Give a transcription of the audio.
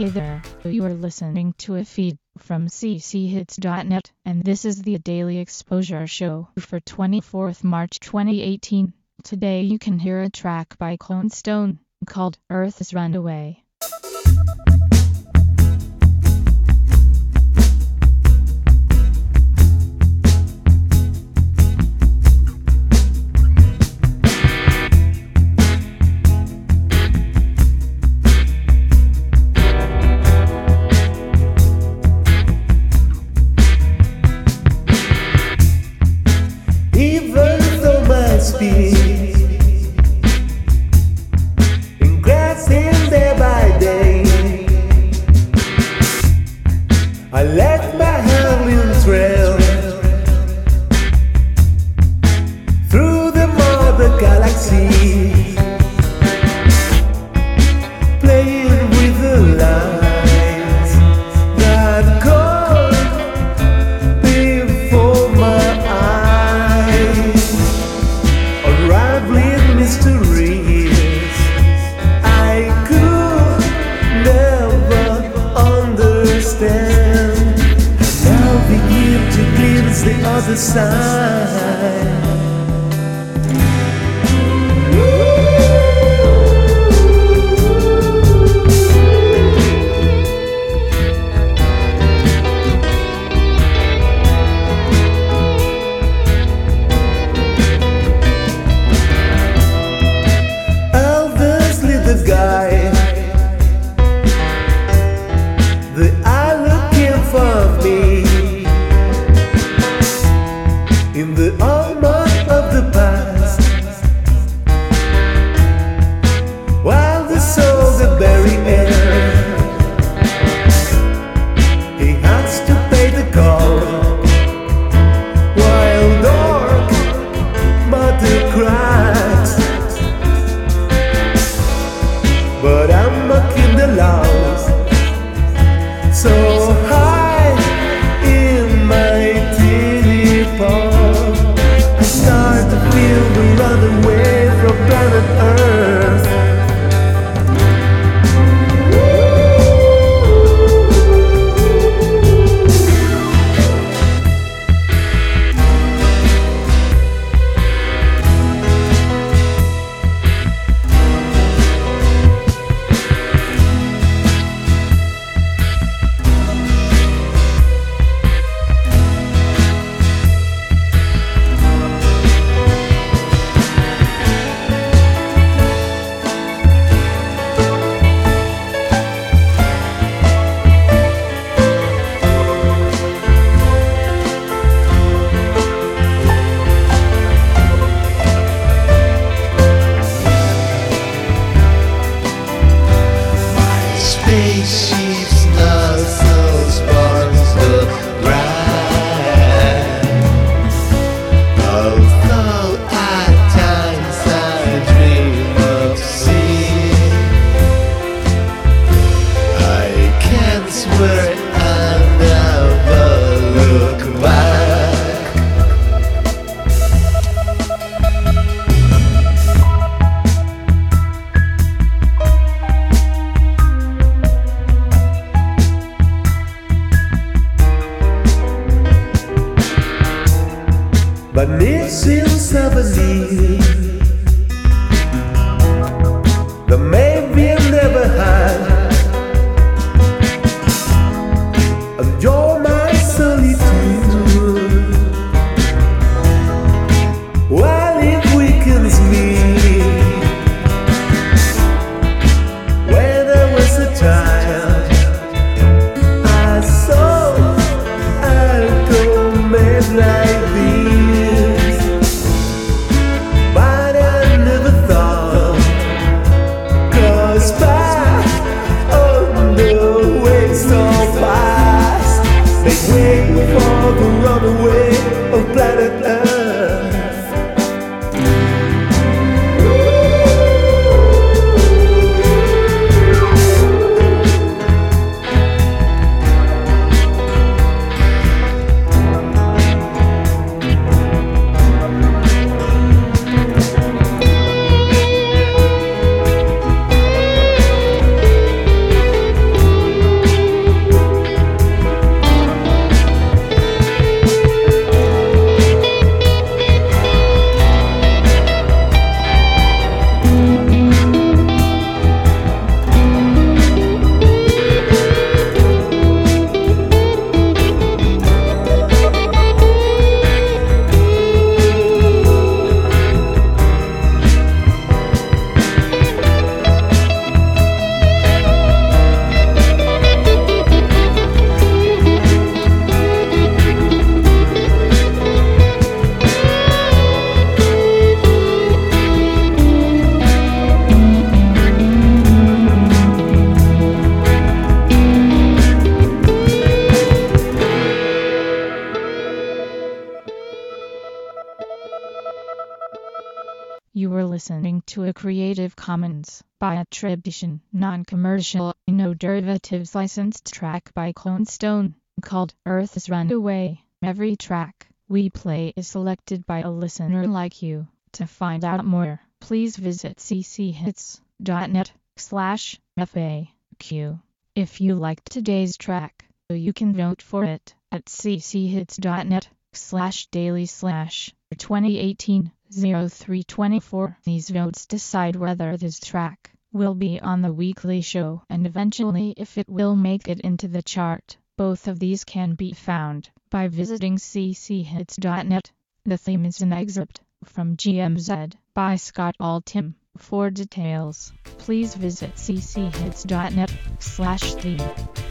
Hey there, you are listening to a feed from cchits.net, and this is the Daily Exposure Show for 24th March 2018. Today you can hear a track by Clone Stone called Earth's Runaway. In grasping day by day, I left my howling trail through the mother galaxy, playing with the lights that go before my eyes. Unraveling mysteries I could never understand. Now begin to glimpse the other side. In the armor of the past, while the soldier bury air, he has to pay the call, while dark mother cracks. But I'm mocking the laws so high in my teeny paw. Start to feel the run away from planet Earth. Spaceships, nozzles, sparks the ground. Although at times I dream of sea, I can't swear I'll never look back. But missing 70, the maybe never had, and you're my solitude. While it weakens me, when I was a child, I saw I'll go mad like this. You were listening to a Creative Commons by attribution, non-commercial, no derivatives licensed track by Clone Stone called Earth's Runaway. Every track we play is selected by a listener like you. To find out more, please visit cchits.net/FAQ. If you liked today's track, you can vote for it at cchits.net/daily/2018-0324. These votes decide whether this track will be on the weekly show and eventually if it will make it into the chart. Both of these can be found by visiting cchits.net. The theme is an excerpt from GMZ by Scott Altham. For details, please visit cchits.net/theme.